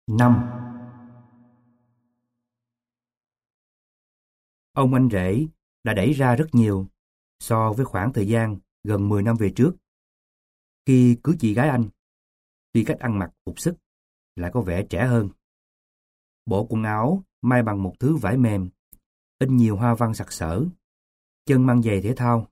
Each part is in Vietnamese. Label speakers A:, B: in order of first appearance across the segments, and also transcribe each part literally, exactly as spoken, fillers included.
A: Năm. Ông anh rể đã đẩy ra rất nhiều so với khoảng thời gian gần mười năm về trước. Khi cưới chị gái anh, tuy cách ăn mặc phục sức lại có vẻ trẻ hơn. Bộ quần áo may bằng một thứ vải mềm, in nhiều hoa văn sặc sỡ, chân mang giày thể thao,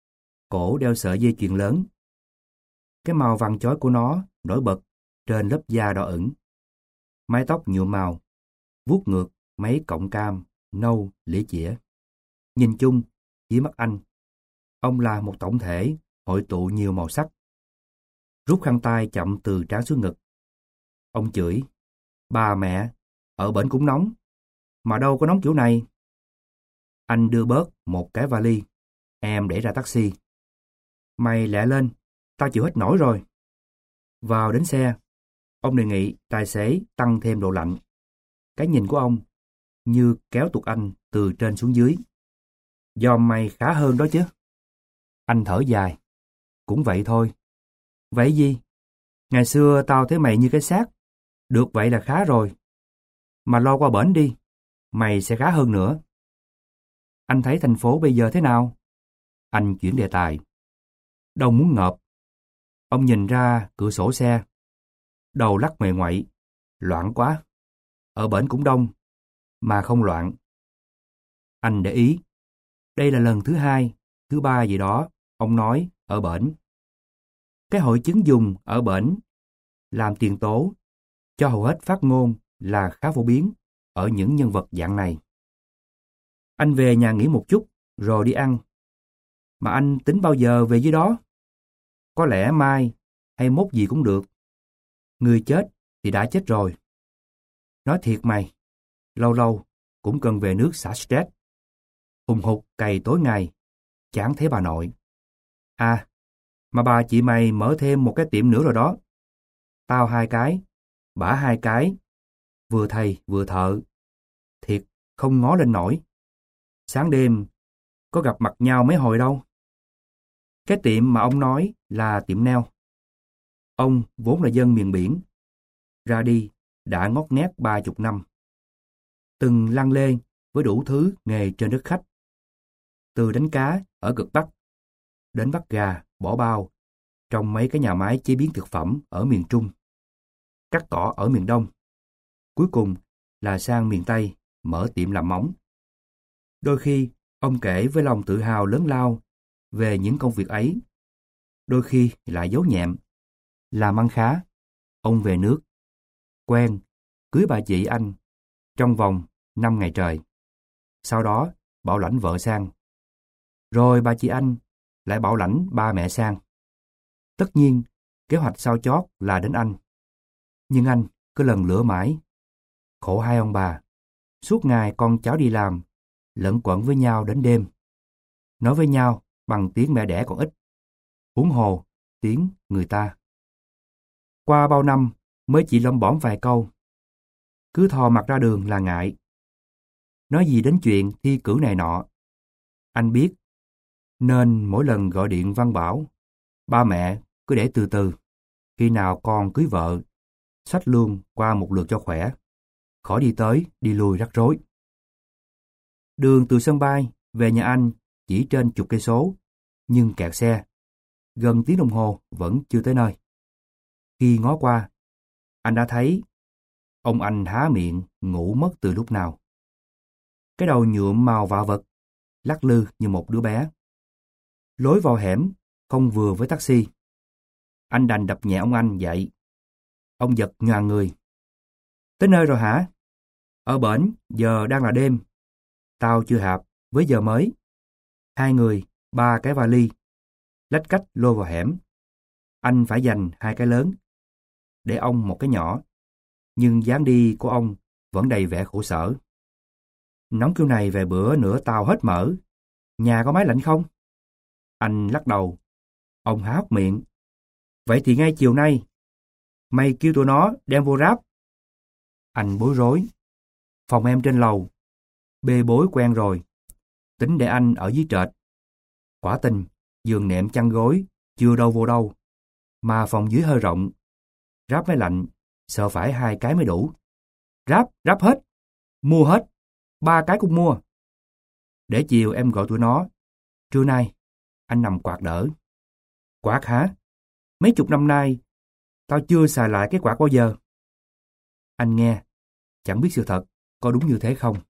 A: cổ đeo sợi dây chuyền lớn. Cái màu vàng chói của nó nổi bật trên lớp da đỏ ửng. Mái tóc nhuộm màu, vuốt ngược mấy cọng cam, nâu, lĩa chĩa. Nhìn chung, dưới mắt anh, ông là một tổng thể hội tụ nhiều màu sắc. Rút khăn tay chậm từ trán xuống ngực. Ông chửi, bà mẹ, ở bển cũng nóng, mà đâu có nóng kiểu này. Anh đưa bớt một cái vali, em để ra taxi. Mày lẹ lên, tao chịu hết nổi rồi. Vào đến xe, ông đề nghị tài xế tăng thêm độ lạnh. Cái nhìn của ông như kéo tuột anh từ trên xuống dưới. Do mày khá hơn đó chứ. Anh thở dài. Cũng vậy thôi. Vậy gì? Ngày xưa tao thấy mày như cái xác. Được vậy là khá rồi. Mà lo qua bển đi, mày sẽ khá hơn nữa. Anh thấy thành phố bây giờ thế nào? Anh chuyển đề tài. Đông muốn ngợp. Ông nhìn ra cửa sổ xe. Đầu lắc mề ngoậy. Loạn quá. Ở bển cũng đông, mà không loạn. Anh để ý. Đây là lần thứ hai, thứ ba gì đó, ông nói ở bển. Cái hội chứng dùng ở bển làm tiền tố cho hầu hết phát ngôn là khá phổ biến ở những nhân vật dạng này. Anh về nhà nghỉ một chút rồi đi ăn. Mà anh tính bao giờ về dưới đó? Có lẽ mai hay mốt gì cũng được. Người chết thì đã chết rồi. Nói thiệt mày, lâu lâu cũng cần về nước xả stress. Hùng hục cày tối ngày, chán thế bà nội. À, mà bà chị mày mở thêm một cái tiệm nữa rồi đó. Tao hai cái, bả hai cái, vừa thầy vừa thợ. Thiệt, không ngó lên nổi. Sáng đêm, có gặp mặt nhau mấy hồi đâu. Cái tiệm mà ông nói là tiệm nail. Ông vốn là dân miền biển. Ra đi, đã ngót nghét ba chục năm. Từng lăn lê với đủ thứ nghề trên đất khách. Từ đánh cá ở cực Bắc, đến bắt gà, bỏ bao, trong mấy cái nhà máy chế biến thực phẩm ở miền Trung, cắt cỏ ở miền Đông. Cuối cùng là sang miền Tây, mở tiệm làm móng. Đôi khi, ông kể với lòng tự hào lớn lao về những công việc ấy. Đôi khi lại giấu nhẹm. Làm ăn khá, ông về nước. Quen, cưới bà chị anh trong vòng năm ngày trời. Sau đó, bảo lãnh vợ sang. Rồi bà chị anh lại bảo lãnh ba mẹ sang. Tất nhiên, kế hoạch sau chót là đến anh. Nhưng anh cứ lần lữa mãi. Khổ hai ông bà. Suốt ngày con cháu đi làm, lẫn quẩn với nhau đến đêm. Nói với nhau bằng tiếng mẹ đẻ còn ít. Huống hồ, tiếng người ta. Qua bao năm mới chỉ lom bõm vài câu. Cứ thò mặt ra đường là ngại. Nói gì đến chuyện thi cử này nọ. Anh biết, nên mỗi lần gọi điện văn bảo, ba mẹ cứ để từ từ. Khi nào con cưới vợ, xách luôn qua một lượt cho khỏe. Khỏi đi tới, đi lui rắc rối. Đường từ sân bay về nhà anh chỉ trên chục cây số, nhưng kẹt xe. Gần tiếng đồng hồ vẫn chưa tới nơi. Khi ngó qua, anh đã thấy ông anh há miệng ngủ mất từ lúc nào. Cái đầu nhuộm màu vạ vật, lắc lư như một đứa bé. Lối vào hẻm không vừa với taxi. Anh đành đập nhẹ ông anh dậy. Ông giật nhoàng người. Tới nơi rồi hả? Ở bển giờ đang là đêm. Tao chưa hạp với giờ mới. Hai người, ba cái vali. Lách cách lôi vào hẻm. Anh phải dành hai cái lớn. Để ông một cái nhỏ. Nhưng dáng đi của ông vẫn đầy vẻ khổ sở. Nóng kiểu này về bữa nữa tao hết mỡ. Nhà có máy lạnh không? Anh lắc đầu. Ông há hốc miệng. Vậy thì ngay chiều nay, mày kêu tụi nó đem vô ráp. Anh bối rối. Phòng em trên lầu. Bê bối quen rồi. Tính để anh ở dưới trệt. Quả tình, giường nệm chăn gối, chưa đâu vô đâu. Mà phòng dưới hơi rộng. Ráp máy lạnh, sợ phải hai cái mới đủ. Ráp, ráp hết. Mua hết. Ba cái cũng mua. Để chiều em gọi tụi nó. Trưa nay, anh nằm quạt đỡ. Quạt hả? Mấy chục năm nay, tao chưa xài lại cái quạt bao giờ. Anh nghe, chẳng biết sự thật có đúng như thế không.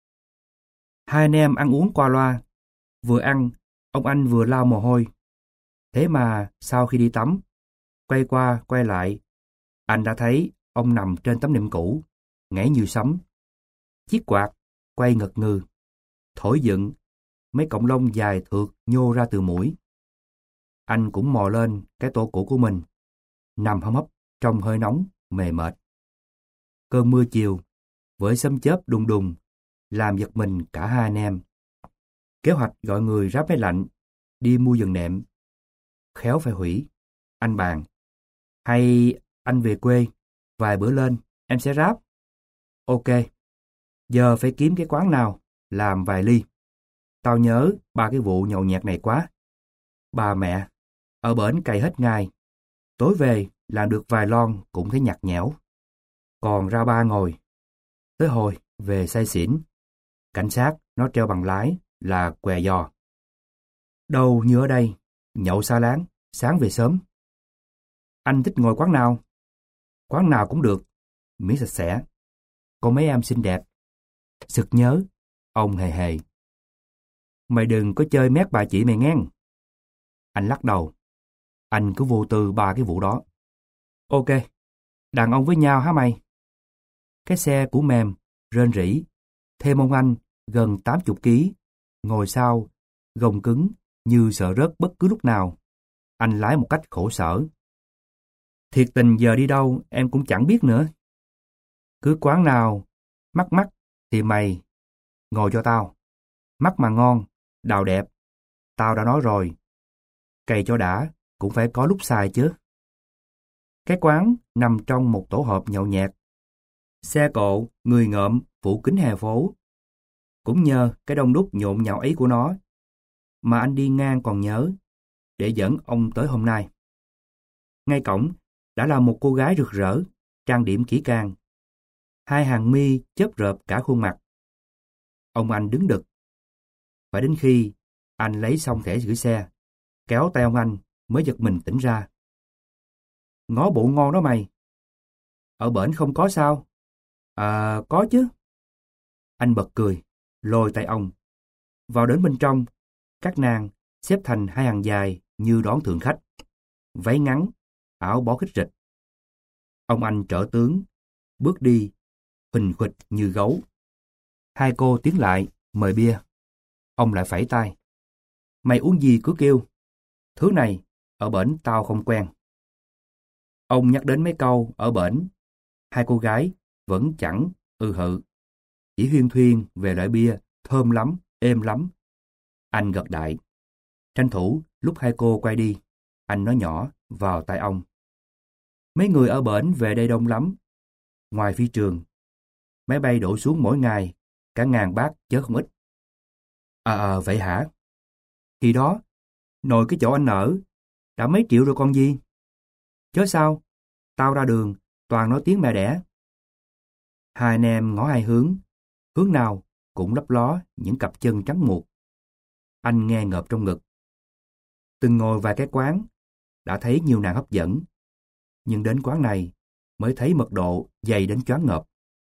A: Hai anh em ăn uống qua loa. Vừa ăn, ông anh vừa lau mồ hôi. Thế mà sau khi đi tắm, quay qua quay lại, anh đã thấy ông nằm trên tấm nệm cũ, nhảy như sấm. Chiếc quạt quay ngật ngừ, thổi dựng, mấy cọng lông dài thượt nhô ra từ mũi. Anh cũng mò lên cái tổ cũ của mình, nằm hâm hấp trong hơi nóng, mề mệt. Cơn mưa chiều, với sấm chớp đùng đùng, làm giật mình cả hai anh em. Kế hoạch gọi người ráp máy lạnh, đi mua giường nệm. Khéo phải hủy. Anh bàn. Hay anh về quê, vài bữa lên, em sẽ ráp. Ok. Giờ phải kiếm cái quán nào, làm vài ly. Tao nhớ ba cái vụ nhậu nhẹt này quá. Bà mẹ, ở bển cày hết ngày. Tối về, làm được vài lon cũng thấy nhạt nhẽo. Còn ra ba ngồi. Tới hồi, về say xỉn. Cảnh sát, nó treo bằng lái là què giò. Đâu như ở đây, nhậu xa láng, sáng về sớm. Anh thích ngồi quán nào? Quán nào cũng được, miễn sạch sẽ. Có mấy em xinh đẹp. Sực nhớ, ông hề hề. Mày đừng có chơi mét bà chị mày nghe. Anh lắc đầu. Anh cứ vô tư ba cái vụ đó. Ok, đàn ông với nhau hả mày? Cái xe của mềm, rên rỉ. Thêm ông anh, gần tám mươi ký, ngồi sau, gồng cứng, như sợ rớt bất cứ lúc nào. Anh lái một cách khổ sở. Thiệt tình giờ đi đâu em cũng chẳng biết nữa. Cứ quán nào, mắc mắc thì mày ngồi cho tao. Mắc mà ngon, đào đẹp. Tao đã nói rồi. Cày cho đã, cũng phải có lúc xài chứ. Cái quán nằm trong một tổ hợp nhậu nhẹt. Xe cộ, người ngợm, phủ kính hè phố. Cũng nhờ cái đông đúc nhộn nhạo ấy của nó, mà anh đi ngang còn nhớ, để dẫn ông tới hôm nay. Ngay cổng, đã là một cô gái rực rỡ, trang điểm kỹ càng. Hai hàng mi chớp rợp cả khuôn mặt. Ông anh đứng đực. Phải đến khi anh lấy xong thẻ gửi xe, kéo tay ông anh mới giật mình tỉnh ra. Ngó bộ ngon đó mày. Ở bển không có sao? À, có chứ. Anh bật cười, lôi tay ông. Vào đến bên trong, các nàng xếp thành hai hàng dài như đón thượng khách. Váy ngắn, áo bó khít rịch. Ông anh trở tướng, bước đi, huỳnh khuỵch như gấu. Hai cô tiến lại, mời bia. Ông lại phẩy tay. Mày uống gì cứ kêu. Thứ này, ở bển tao không quen. Ông nhắc đến mấy câu ở bển. Hai cô gái vẫn chẳng ư hự. Chỉ huyên thuyên về loại bia, thơm lắm, êm lắm. Anh gật đại. Tranh thủ, lúc hai cô quay đi, anh nói nhỏ vào tai ông. Mấy người ở bển về đây đông lắm. Ngoài phi trường, máy bay đổ xuống mỗi ngày, cả ngàn bát chớ không ít. À, à vậy hả? Khi đó, nội cái chỗ anh ở, đã mấy triệu rồi con gì? Chớ sao, tao ra đường, toàn nói tiếng mẹ đẻ. Hai anh em ngó hai hướng, hướng nào cũng lấp ló những cặp chân trắng muột. Anh nghe ngợp trong ngực. Từng ngồi vài cái quán, đã thấy nhiều nàng hấp dẫn. Nhưng đến quán này, mới thấy mật độ dày đến choáng ngợp.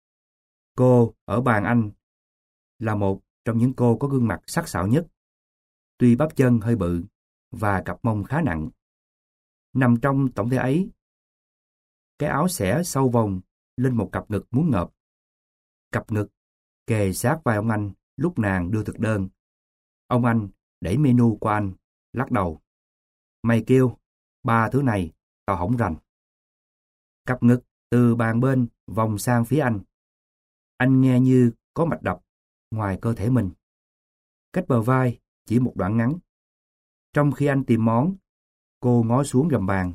A: Cô ở bàn anh là một trong những cô có gương mặt sắc sảo nhất. Tuy bắp chân hơi bự và cặp mông khá nặng. Nằm trong tổng thể ấy, cái áo xẻ sâu vòng lên một cặp ngực muốn ngợp. Cặp ngực kề sát vai ông anh lúc nàng đưa thực đơn. Ông anh đẩy menu qua anh, lắc đầu. Mày kêu, ba thứ này, tao hổng rành. Cặp ngực từ bàn bên vòng sang phía anh. Anh nghe như có mạch đập ngoài cơ thể mình. Cách bờ vai chỉ một đoạn ngắn. Trong khi anh tìm món, cô ngó xuống gầm bàn.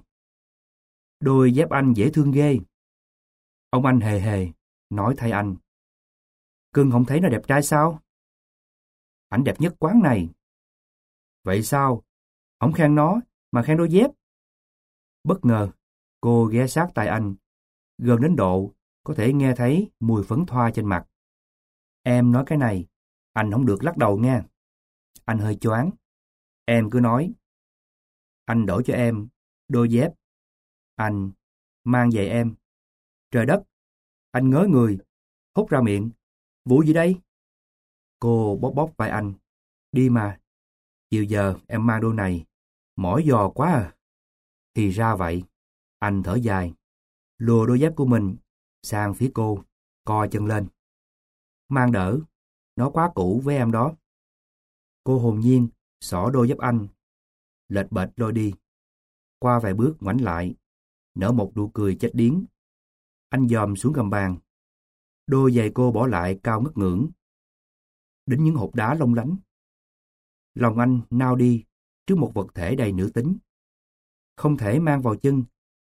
A: Đôi dép anh dễ thương ghê. Ông anh hề hề, nói thay anh. Cưng không thấy nó đẹp trai sao? Ảnh đẹp nhất quán này. Vậy sao? Không khen nó, mà khen đôi dép. Bất ngờ, cô ghé sát tai anh, gần đến độ có thể nghe thấy mùi phấn thoa trên mặt. Em nói cái này, anh không được lắc đầu nghe. Anh hơi choáng. Em cứ nói. Anh đổi cho em đôi dép. Anh mang giày em. Trời đất, anh ngớ người, thốt ra miệng. Vụ gì đây? Cô bóp bóp vai anh. Đi mà, chiều giờ em mang đôi này, mỏi giò quá à. Thì ra vậy. Anh thở dài, lùa đôi dép của mình sang phía cô, co chân lên. Mang đỡ, nó quá cũ với em đó. Cô hồn nhiên xỏ đôi dép anh, lệch bệch lôi đi. Qua vài bước ngoảnh lại, nở một nụ cười chết điếng. Anh dòm xuống gầm bàn. Đôi giày cô bỏ lại cao ngất ngưỡng, đến những hột đá long lánh. Lòng anh nao đi trước một vật thể đầy nữ tính, không thể mang vào chân.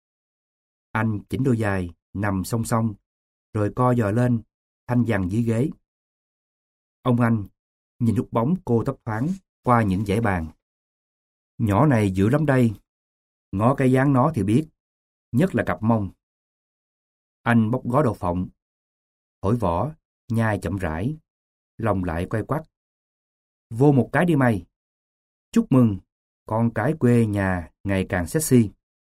A: Anh chỉnh đôi giày nằm song song, rồi co giò lên, thanh dằn dưới ghế. Ông anh nhìn nút bóng cô thấp thoáng qua những dãy bàn. Nhỏ này dữ lắm đây, ngó cái dáng nó thì biết, nhất là cặp mông. Anh bóc gói đậu phộng, thổi vỏ, nhai chậm rãi, lòng lại quay quắt. Vô một cái đi mày. Chúc mừng, con cái quê nhà ngày càng sexy.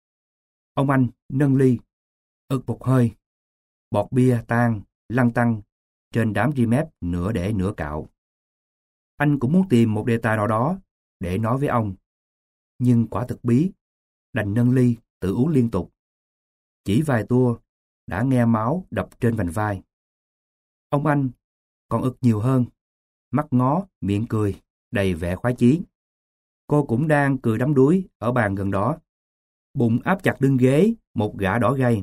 A: Ông anh nâng ly, ực một hơi. Bọt bia tan, lăn tăn trên đám ri mép nửa để nửa cạo. Anh cũng muốn tìm một đề tài nào đó để nói với ông, nhưng quả thực bí, đành nâng ly tự uống liên tục. Chỉ vài tua đã nghe máu đập trên vành vai. Ông anh còn ực nhiều hơn, mắt ngó, miệng cười, đầy vẻ khoái chí. Cô cũng đang cười đắm đuối ở bàn gần đó. Bụng áp chặt lưng ghế một gã đỏ gay.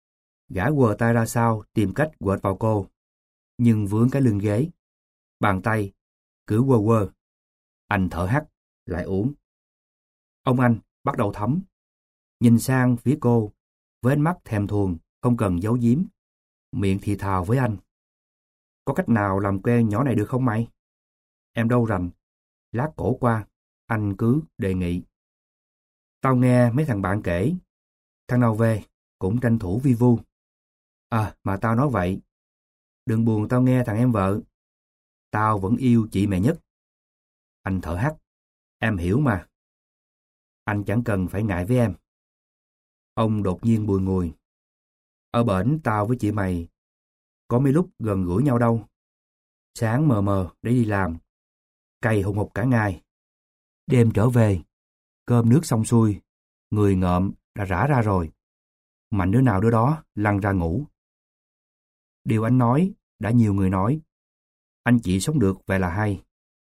A: Gã quờ tay ra sau tìm cách quệt vào cô, nhưng vướng cái lưng ghế. Bàn tay cứ quơ quơ. Anh thở hắt, lại uống. Ông anh bắt đầu thấm, nhìn sang phía cô với ánh mắt thèm thuồng, không cần giấu giếm. Miệng thì thào với anh. Có cách nào làm quen nhỏ này được không mày? Em đâu rành. Lát cổ qua, anh cứ đề nghị. Tao nghe mấy thằng bạn kể, thằng nào về cũng tranh thủ vi vu. À, mà tao nói vậy, đừng buồn tao nghe thằng em vợ. Tao vẫn yêu chị mẹ nhất. Anh thở hắt. Em hiểu mà. Anh chẳng cần phải ngại với em. Ông đột nhiên bùi ngùi. Ở bển tao với chị mày có mấy lúc gần gũi nhau đâu. Sáng mờ mờ để đi làm, cày hùng hục cả ngày. Đêm trở về, cơm nước xong xuôi, người ngợm đã rã ra rồi. Mạnh đứa nào đứa đó lăn ra ngủ. Điều anh nói đã nhiều người nói. Anh chỉ sống được vậy là hay.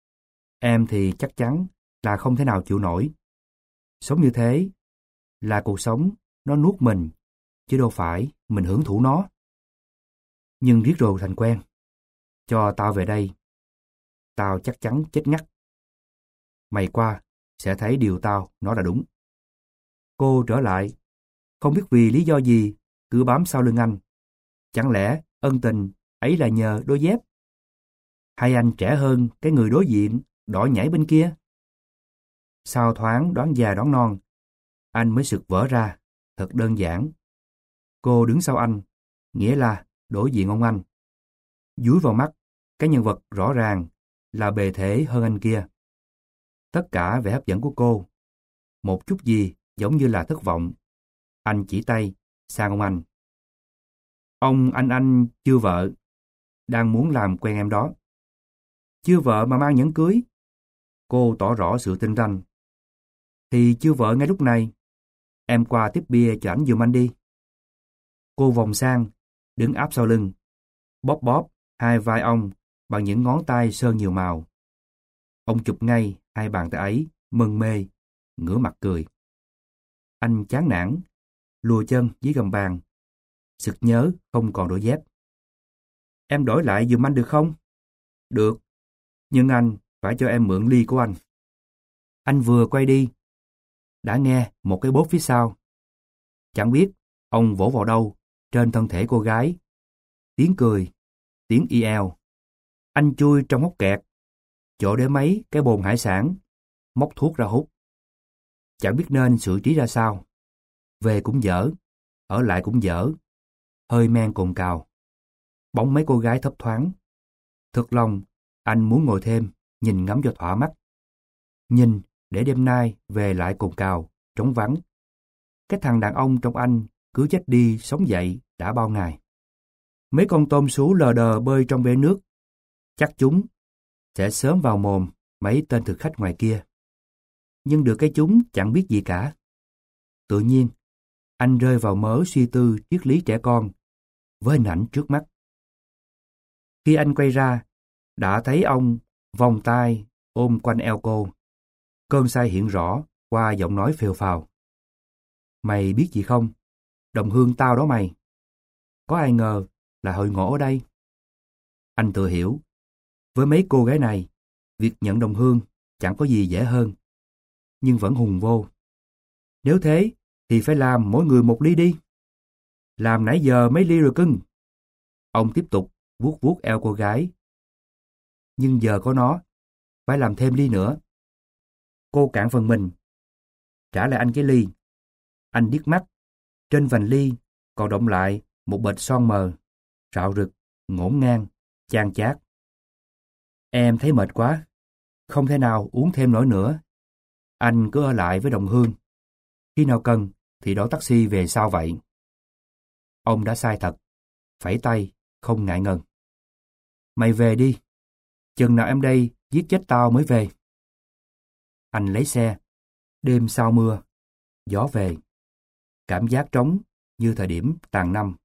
A: Em thì chắc chắn là không thể nào chịu nổi. Sống như thế là cuộc sống nó nuốt mình, chứ đâu phải mình hưởng thụ nó. Nhưng riết rồi thành quen. Cho tao về đây, tao chắc chắn chết ngắt. Mày qua sẽ thấy điều tao nói là đúng. Cô trở lại, không biết vì lý do gì cứ bám sau lưng anh. Chẳng lẽ ân tình ấy là nhờ đôi dép? Hay anh trẻ hơn cái người đối diện đỏ nhảy bên kia? Sau thoáng đoán già đoán non, anh mới sực vỡ ra. Thật đơn giản. Cô đứng sau anh, nghĩa là đối diện ông anh. Dúi vào mắt, cái nhân vật rõ ràng là bề thể hơn anh kia. Tất cả vẻ hấp dẫn của cô, một chút gì giống như là thất vọng. Anh chỉ tay sang ông anh. Ông anh anh chưa vợ, đang muốn làm quen em đó. Chưa vợ mà mang nhẫn cưới. Cô tỏ rõ sự tinh ranh. Thì chưa vợ ngay lúc này. Em qua tiếp bia cho ảnh giùm anh đi. Cô vòng sang, đứng áp sau lưng, bóp bóp hai vai ông bằng những ngón tay sơn nhiều màu. Ông chụp ngay hai bàn tay ấy, mân mê, ngửa mặt cười. Anh chán nản, lùa chân dưới gầm bàn, sực nhớ không còn đôi dép. Em đổi lại giùm anh được không? Được, nhưng anh phải cho em mượn ly của anh. Anh vừa quay đi, đã nghe một cái bốp phía sau. Chẳng biết ông vỗ vào đâu trên thân thể cô gái. Tiếng cười, tiếng y eo. Anh chui trong hốc kẹt, chỗ để mấy cái bồn hải sản, móc thuốc ra hút. Chẳng biết nên xử trí ra sao. Về cũng dở, ở lại cũng dở. hơi men cồn cào. Bóng mấy cô gái thấp thoáng. Thực lòng, anh muốn ngồi thêm, nhìn ngắm cho thỏa mắt. Nhìn, để đêm nay về lại cồn cào, trống vắng. Cái thằng đàn ông trong anh cứ chết đi, sống dậy, đã bao ngày. Mấy con tôm sú lờ đờ bơi trong bể nước. Chắc chúng sẽ sớm vào mồm mấy tên thực khách ngoài kia. Nhưng được cái chúng chẳng biết gì cả. Tự nhiên, anh rơi vào mớ suy tư triết lý trẻ con với hình ảnh trước mắt. Khi anh quay ra, đã thấy ông vòng tay ôm quanh eo cô. Cơn say hiện rõ qua giọng nói phều phào. Mày biết gì không? Đồng hương tao đó mày. Có ai ngờ là hội ngộ ở đây. Anh tự hiểu, với mấy cô gái này, việc nhận đồng hương chẳng có gì dễ hơn. Nhưng vẫn hùng vô. Nếu thế, thì phải làm mỗi người một ly đi. Làm nãy giờ mấy ly rồi cưng. Ông tiếp tục vuốt vuốt eo cô gái. Nhưng giờ có nó, phải làm thêm ly nữa. Cô cạn phần mình. Trả lại anh cái ly. Anh điếc mắt. Trên vành ly còn đọng lại một bệt son mờ, rạo rực, ngổn ngang, chan chát. Em thấy mệt quá. Không thể nào uống thêm nổi nữa. Anh cứ ở lại với đồng hương. Khi nào cần thì đón taxi về sau vậy. Ông đã sai thật. Phẩy tay, không ngại ngần. Mày về đi. Chừng nào em đây giết chết tao mới về. Anh lấy xe. Đêm sau mưa. Gió về. Cảm giác trống như thời điểm tàn năm.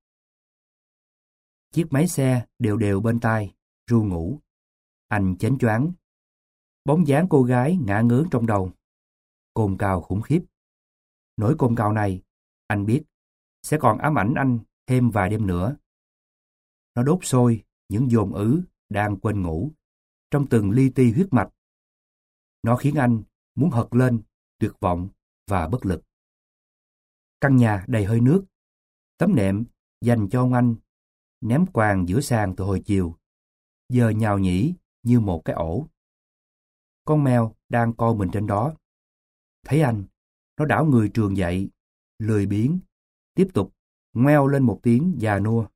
A: Chiếc máy xe đều đều bên tai, ru ngủ. Anh chến choáng. Bóng dáng cô gái ngả ngớn trong đầu. Cồn cào khủng khiếp. Nỗi cồn cào này, anh biết, sẽ còn ám ảnh anh thêm vài đêm nữa. Nó đốt sôi những dồn ứ đang quên ngủ trong từng li ti huyết mạch. Nó khiến anh muốn hật lên, tuyệt vọng và bất lực. Căn nhà đầy hơi nước. Tấm nệm dành cho ông anh ném quàng giữa sàn từ hồi chiều, giờ nhào nhĩ như một cái ổ. Con mèo đang co mình trên đó. Thấy anh, nó đảo người trường dậy, lười biếng, tiếp tục ngoeo lên một tiếng già nua.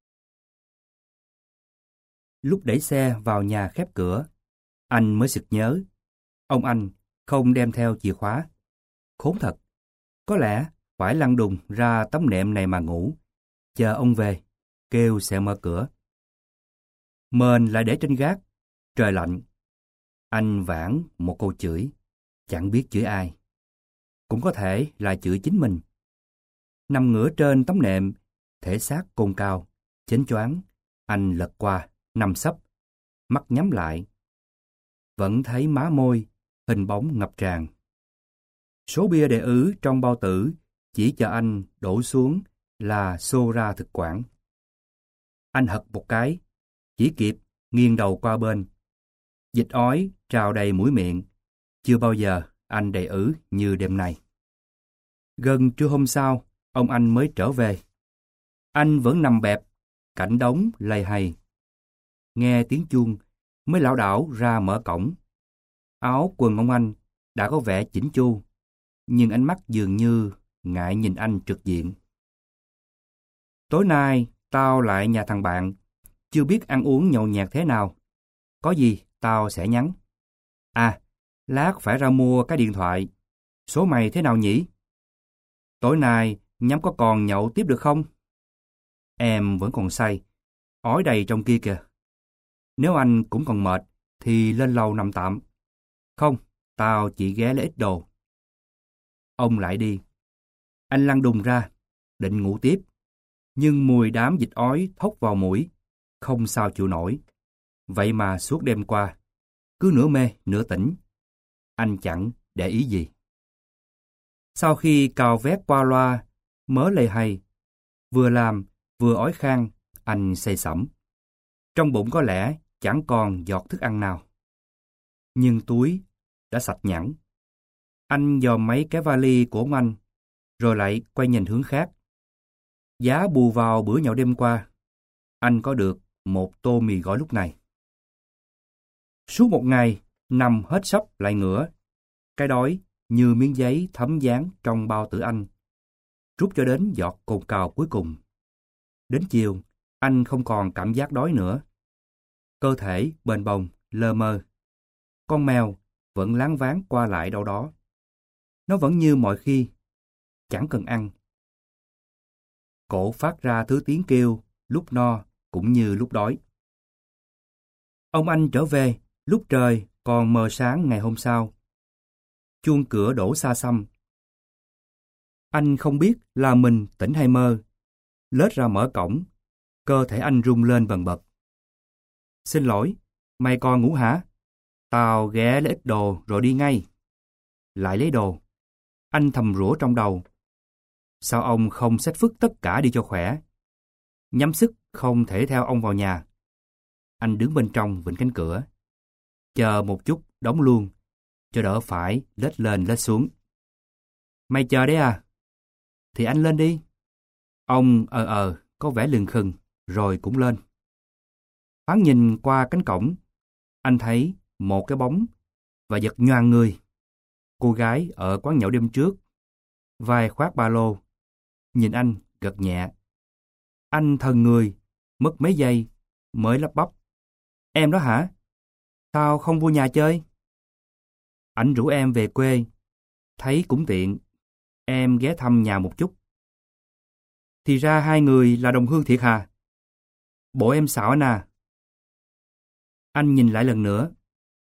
A: Lúc đẩy xe vào nhà khép cửa, anh mới sực nhớ. Ông anh không đem theo chìa khóa. Khốn thật. Có lẽ phải lăn đùng ra tấm nệm này mà ngủ. Chờ ông về, kêu sẽ mở cửa. Mền lại để trên gác. Trời lạnh. Anh vãn một câu chửi. Chẳng biết chửi ai. Cũng có thể là chửi chính mình. Nằm ngửa trên tấm nệm, thể xác cồn cào, chến choáng. Anh lật qua, nằm sấp, mắt nhắm lại. Vẫn thấy má môi, hình bóng ngập tràn. Số bia để ứ trong bao tử chỉ cho anh đổ xuống là xô ra thực quản. Anh hật một cái, chỉ kịp nghiêng đầu qua bên. Dịch ói trào đầy mũi miệng. Chưa bao giờ anh đầy ứ như đêm nay. Gần trưa hôm sau, ông anh mới trở về. Anh vẫn nằm bẹp, cạnh đống lầy hầy. Nghe tiếng chuông, mới lảo đảo ra mở cổng. Áo quần ông anh đã có vẻ chỉnh chu, nhưng ánh mắt dường như ngại nhìn anh trực diện. Tối nay, tao lại nhà thằng bạn, chưa biết ăn uống nhậu nhẹt thế nào. Có gì, tao sẽ nhắn. À, lát phải ra mua cái điện thoại. Số mày thế nào nhỉ? Tối nay, nhắm có còn nhậu tiếp được không? Em vẫn còn say, ói đầy trong kia kìa. Nếu anh cũng còn mệt, thì lên lầu nằm tạm. Không, tao chỉ ghé lấy ít đồ. Ông lại đi. Anh lăn đùng ra, định ngủ tiếp. Nhưng mùi đám dịch ói thốc vào mũi, không sao chịu nổi. Vậy mà suốt đêm qua, cứ nửa mê, nửa tỉnh. Anh chẳng để ý gì. Sau khi cào vét qua loa, mớ lầy hay, vừa làm, vừa ói khan, anh say sẩm. Trong bụng có lẽ chẳng còn giọt thức ăn nào. Nhưng túi đã sạch nhẵn. Anh dòm mấy cái vali của ông anh, rồi lại quay nhìn hướng khác. Giá bù vào bữa nhậu đêm qua, anh có được một tô mì gói lúc này. Suốt một ngày, nằm hết sấp lại ngửa. Cái đói như miếng giấy thấm dán trong bao tử anh, rút cho đến giọt cồn cào cuối cùng. Đến chiều, anh không còn cảm giác đói nữa. Cơ thể bềnh bồng, lơ mơ. Con mèo vẫn láng váng qua lại đâu đó. Nó vẫn như mọi khi, chẳng cần ăn. Cổ phát ra thứ tiếng kêu lúc no cũng như lúc đói. Ông anh trở về lúc trời còn mờ sáng ngày hôm sau. Chuông cửa đổ xa xăm. Anh không biết là mình tỉnh hay mơ. Lết ra mở cổng, cơ thể anh rung lên bần bật. Xin lỗi, mày còn ngủ hả? Tao ghé lấy ít đồ rồi đi ngay. Lại lấy đồ. Anh thầm rủa trong đầu. Sao ông không xách phức tất cả đi cho khỏe? Nhắm sức không thể theo ông vào nhà. Anh đứng bên trong vịnh cánh cửa. Chờ một chút đóng luôn, cho đỡ phải lết lên lết xuống. Mày chờ đấy à? Thì anh lên đi. Ông ờ ờ, có vẻ lừng khừng, rồi cũng lên. Thoáng nhìn qua cánh cổng, anh thấy một cái bóng và giật nhoàng người. Cô gái ở quán nhậu đêm trước, vai khoác ba lô, nhìn anh gật nhẹ. Anh thần người, mất mấy giây, mới lắp bắp. Em đó hả? Sao không vô nhà chơi? Anh rủ em về quê, thấy cũng tiện. Em ghé thăm nhà một chút. Thì ra hai người là đồng hương thiệt hà? Bộ em xạo anh à? Anh nhìn lại lần nữa.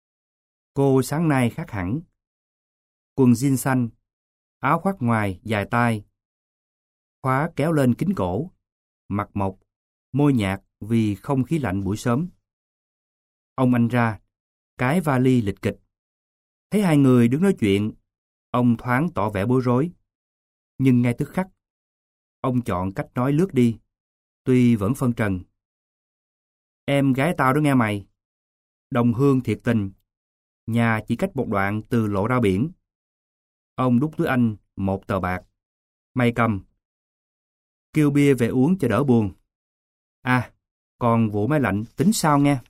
A: Cô sáng nay khác hẳn. Quần jean xanh, áo khoác ngoài dài tay, khóa kéo lên kín cổ, mặt mộc, môi nhạt vì không khí lạnh buổi sớm. Ông anh ra, cái vali lịch kịch. Thấy hai người đứng nói chuyện, ông thoáng tỏ vẻ bối rối. Nhưng ngay tức khắc, ông chọn cách nói lướt đi, tuy vẫn phân trần. Em gái tao đó nghe mày. Đồng hương thiệt tình. Nhà chỉ cách một đoạn từ lộ ra biển. Ông đút túi anh một tờ bạc. Mày cầm. Kêu bia về uống cho đỡ buồn. À, còn vụ máy lạnh tính sao nghe.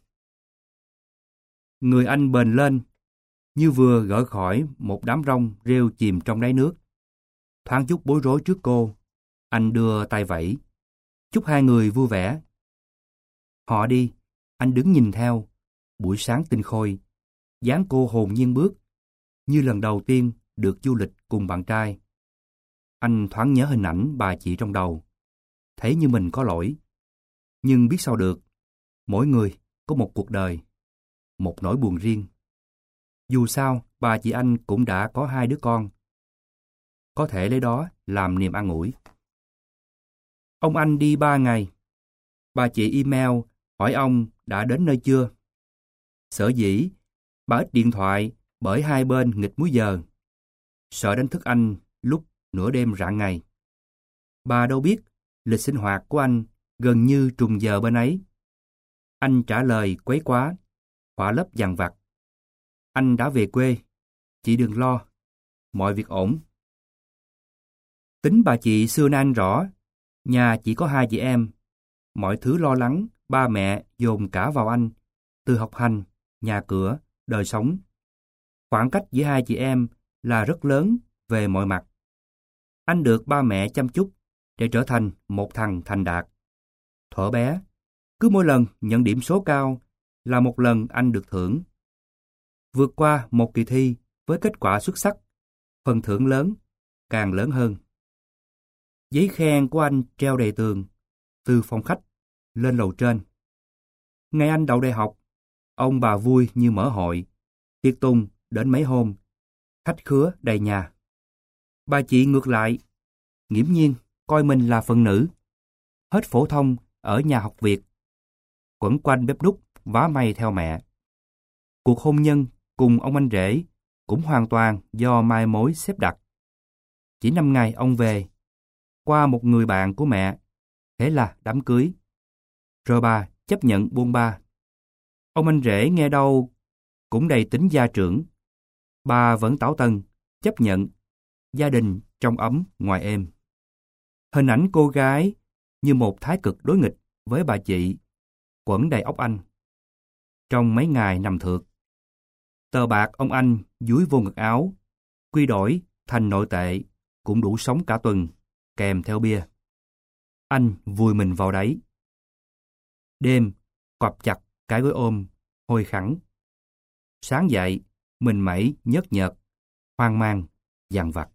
A: Người anh bền lên, như vừa gỡ khỏi một đám rong rêu chìm trong đáy nước. Thoáng chút bối rối trước cô, anh đưa tay vẫy, chúc hai người vui vẻ. Họ đi, anh đứng nhìn theo, buổi sáng tinh khôi, dáng cô hồn nhiên bước, như lần đầu tiên được du lịch cùng bạn trai. Anh thoáng nhớ hình ảnh bà chị trong đầu, thấy như mình có lỗi. Nhưng biết sao được, mỗi người có một cuộc đời, một nỗi buồn riêng. Dù sao, bà chị anh cũng đã có hai đứa con. Có thể lấy đó làm niềm an ủi. Ông anh đi ba ngày. Bà chị email hỏi ông đã đến nơi chưa. Sở dĩ, bà ít điện thoại bởi hai bên nghịch múi giờ. Sợ đánh thức anh lúc nửa đêm rạng ngày. Bà đâu biết, lịch sinh hoạt của anh gần như trùng giờ bên ấy. Anh trả lời quấy quá, khỏa lấp dằn vặt. Anh đã về quê, chị đừng lo, mọi việc ổn. Tính bà chị xưa nay anh rõ, nhà chỉ có hai chị em. Mọi thứ lo lắng, ba mẹ dồn cả vào anh, từ học hành, nhà cửa, đời sống. Khoảng cách giữa hai chị em là rất lớn về mọi mặt. Anh được ba mẹ chăm chút để trở thành một thằng thành đạt. Thuở bé, cứ mỗi lần nhận điểm số cao là một lần anh được thưởng. Vượt qua một kỳ thi với kết quả xuất sắc, phần thưởng lớn, càng lớn hơn. Giấy khen của anh treo đầy tường, từ phòng khách lên lầu trên. Ngày anh đậu đại học, ông bà vui như mở hội, tiệc tùng đến mấy hôm, khách khứa đầy nhà. Bà chị ngược lại, nghiễm nhiên coi mình là phần nữ, hết phổ thông ở nhà học Việt, quẩn quanh bếp núc vá may theo mẹ. Cuộc hôn nhân cùng ông anh rể cũng hoàn toàn do mai mối xếp đặt. Chỉ năm ngày ông về, qua một người bạn của mẹ, thế là đám cưới. Rồi bà chấp nhận buông ba. Ông anh rể nghe đâu cũng đầy tính gia trưởng. Bà vẫn tảo tần, chấp nhận, gia đình trong ấm ngoài êm. Hình ảnh cô gái như một thái cực đối nghịch với bà chị, quẩn đầy óc anh. Trong mấy ngày nằm thượt, tờ bạc ông anh dúi vô ngực áo, quy đổi thành nội tệ cũng đủ sống cả tuần, kèm theo bia. Anh vùi mình vào đấy. Đêm, quặp chặt cái gối ôm, hôi khẳng. Sáng dậy, mình mẩy nhớt nhợt, hoang mang, dằn vặt.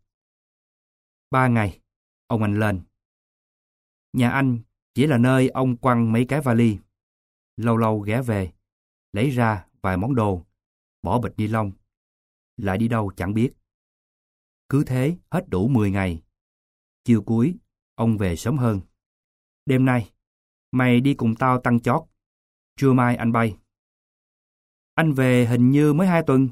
A: Ba ngày, ông anh lên. Nhà anh chỉ là nơi ông quăng mấy cái vali. Lâu lâu ghé về, lấy ra vài món đồ, bỏ bịch ni lông, lại đi đâu chẳng biết. Cứ thế hết đủ mười ngày. Chiều cuối, ông về sớm hơn. Đêm nay, mày đi cùng tao tăng chót. Trưa mai anh bay. Anh về hình như mới hai tuần.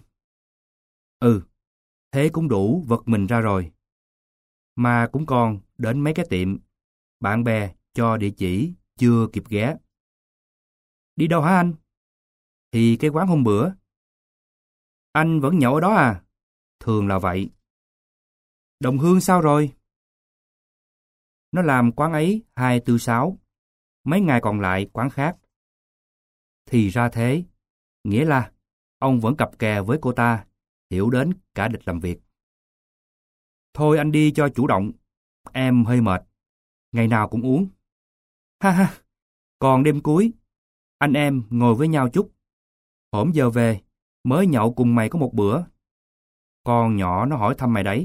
A: Ừ, thế cũng đủ vật mình ra rồi. Mà cũng còn đến mấy cái tiệm, bạn bè cho địa chỉ chưa kịp ghé. Đi đâu hả anh? Thì cái quán hôm bữa. Anh vẫn nhậu ở đó à? Thường là vậy. Đồng Hương sao rồi? Nó làm quán ấy hai tư sáu, mấy ngày còn lại quán khác. Thì ra thế, nghĩa là ông vẫn cặp kè với cô ta, hiểu đến cả lịch làm việc. Thôi anh đi cho chủ động, em hơi mệt, ngày nào cũng uống. Ha ha, còn đêm cuối, anh em ngồi với nhau chút. Hổm giờ về, mới nhậu cùng mày có một bữa. Con nhỏ nó hỏi thăm mày đấy.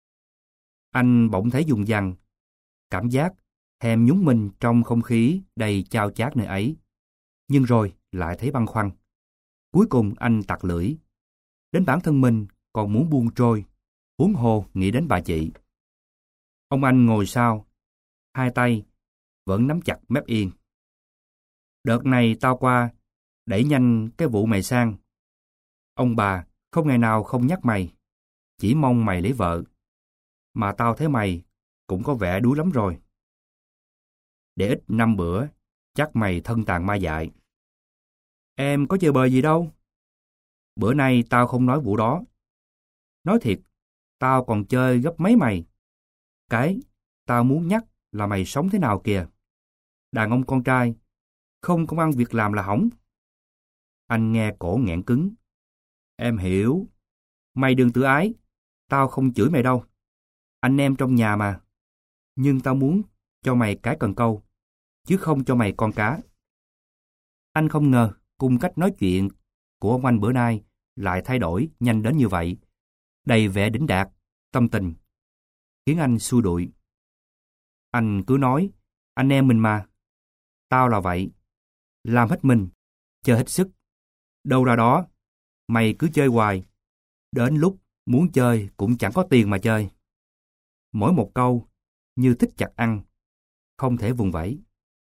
A: Anh bỗng thấy dùng dằng, cảm giác thèm nhúng mình trong không khí đầy chao chát nơi ấy. Nhưng rồi lại thấy băn khoăn. Cuối cùng anh tặc lưỡi. Đến bản thân mình còn muốn buông trôi, huống hồ nghĩ đến bà chị. Ông anh ngồi sau, hai tay vẫn nắm chặt mép yên. Đợt này tao qua, đẩy nhanh cái vụ mày sang. Ông bà không ngày nào không nhắc mày, chỉ mong mày lấy vợ. Mà tao thấy mày cũng có vẻ đuối lắm rồi. Để ít năm bữa, chắc mày thân tàn ma dại. Em có chơi bời gì đâu. Bữa nay tao không nói vụ đó. Nói thiệt, tao còn chơi gấp mấy mày. Cái tao muốn nhắc là mày sống thế nào kìa. Đàn ông con trai, không công ăn việc làm là hỏng. Anh nghe cổ nghẹn cứng. Em hiểu. Mày đừng tự ái. Tao không chửi mày đâu. Anh em trong nhà mà. Nhưng tao muốn cho mày cái cần câu, chứ không cho mày con cá. Anh không ngờ cung cách nói chuyện của ông anh bữa nay lại thay đổi nhanh đến như vậy. Đầy vẻ đỉnh đạt, tâm tình, khiến anh xua đuổi. Anh cứ nói, anh em mình mà. Tao là vậy. Làm hết mình, chơi hết sức. Đâu ra đó, mày cứ chơi hoài. Đến lúc muốn chơi cũng chẳng có tiền mà chơi. Mỗi một câu, như thích chặt ăn, không thể vùng vẫy.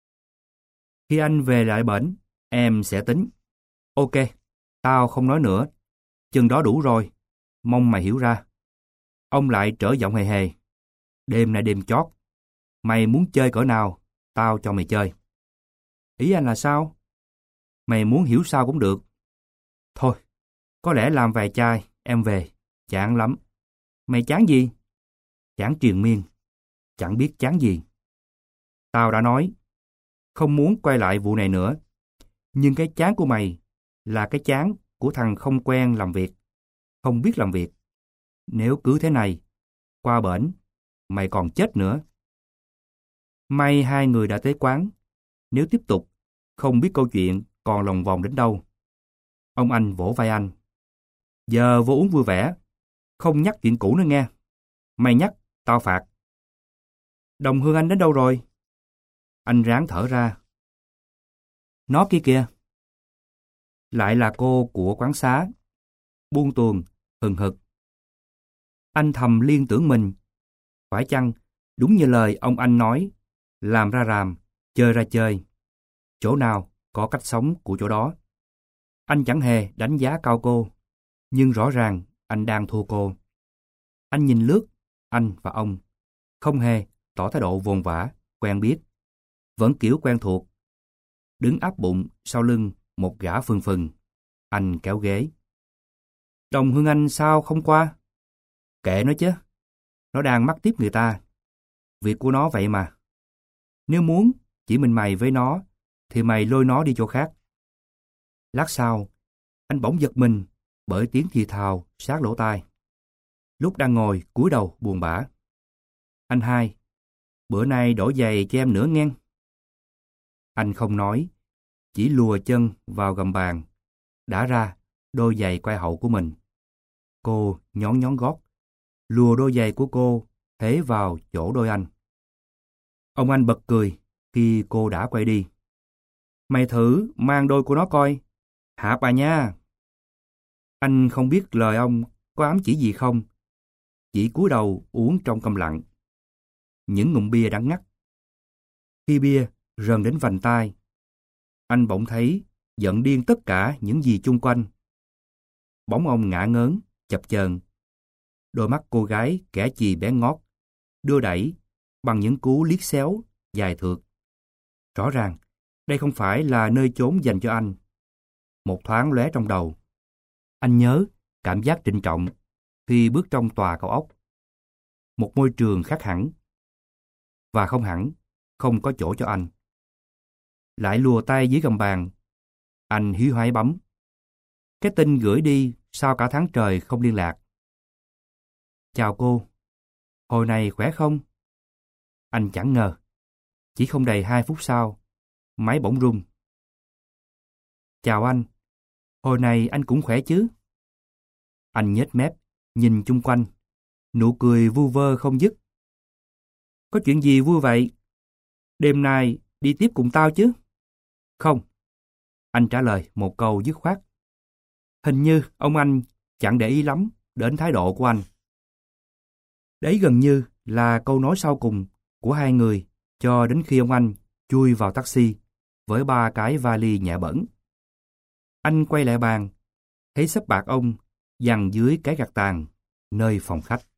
A: Khi anh về lại bển, em sẽ tính. Ok, tao không nói nữa. Chừng đó đủ rồi, mong mày hiểu ra. Ông lại trở giọng hề hề. Đêm nay đêm chót. Mày muốn chơi cỡ nào, tao cho mày chơi. Ý anh là sao? Mày muốn hiểu sao cũng được. Thôi, có lẽ làm vài chai, em về. Chán lắm. Mày chán gì? Chán triền miên. Chẳng biết chán gì. Tao đã nói, không muốn quay lại vụ này nữa. Nhưng cái chán của mày là cái chán của thằng không quen làm việc, không biết làm việc. Nếu cứ thế này, qua bển, mày còn chết nữa. May hai người đã tới quán. Nếu tiếp tục, không biết câu chuyện còn lòng vòng đến đâu. Ông anh vỗ vai anh. Giờ vô uống vui vẻ, không nhắc chuyện cũ nữa nghe. Mày nhắc, tao phạt. Đồng Hương anh đến đâu rồi? Anh ráng thở ra. Nó kia kìa. Lại là cô của quán xá. Buông tuồng, hừng hực. Anh thầm liên tưởng mình. Phải chăng, đúng như lời ông anh nói, làm ra làm, chơi ra chơi. Chỗ nào có cách sống của chỗ đó. Anh chẳng hề đánh giá cao cô, nhưng rõ ràng anh đang thua cô. Anh nhìn lướt, anh và ông, không hề tỏ thái độ vồn vã, quen biết. Vẫn kiểu quen thuộc. Đứng áp bụng sau lưng một gã phừng phừng. Anh kéo ghế. Đồng Hương anh sao không qua? Kệ nó chứ. Nó đang mắc tiếp người ta. Việc của nó vậy mà. Nếu muốn chỉ mình mày với nó, thì mày lôi nó đi chỗ khác. Lát sau, anh bỗng giật mình bởi tiếng thì thào sát lỗ tai. Lúc đang ngồi cúi đầu buồn bã. Anh hai, bữa nay đổ giày cho em nữa nghe. Anh không nói, chỉ lùa chân vào gầm bàn, đá ra đôi giày quai hậu của mình. Cô nhón nhón gót, lùa đôi giày của cô thế vào chỗ đôi anh. Ông anh bật cười khi cô đã quay đi. Mày thử mang đôi của nó coi, hả bà nha. Anh không biết lời ông có ám chỉ gì không, chỉ cúi đầu uống trong câm lặng. Những ngụm bia đắng ngắt. Khi bia rần đến vành tai, anh bỗng thấy giận điên tất cả những gì chung quanh. Bóng ông ngả ngớn, chập chờn. Đôi mắt cô gái kẻ chì bé ngót, đưa đẩy bằng những cú liếc xéo dài thượt. Rõ ràng, đây không phải là nơi chốn dành cho anh. Một thoáng lóe trong đầu. Anh nhớ cảm giác trịnh trọng khi bước trong tòa cao ốc. Một môi trường khác hẳn. Và không hẳn, không có chỗ cho anh. Lại lùa tay dưới gầm bàn. Anh hí hoáy bấm. Cái tin gửi đi sau cả tháng trời không liên lạc. Chào cô. Hồi này khỏe không? Anh chẳng ngờ. Chỉ không đầy hai phút sau, máy bỗng rung. Chào anh. Hồi này anh cũng khỏe chứ? Anh nhếch mép, nhìn chung quanh. Nụ cười vu vơ không dứt. Có chuyện gì vui vậy? Đêm nay đi tiếp cùng tao chứ? Không. Anh trả lời một câu dứt khoát. Hình như ông anh chẳng để ý lắm đến thái độ của anh. Đấy gần như là câu nói sau cùng của hai người cho đến khi ông anh chui vào taxi với ba cái vali nhẹ bẩn. Anh quay lại bàn, thấy sấp bạc ông dằn dưới cái gạt tàn nơi phòng khách.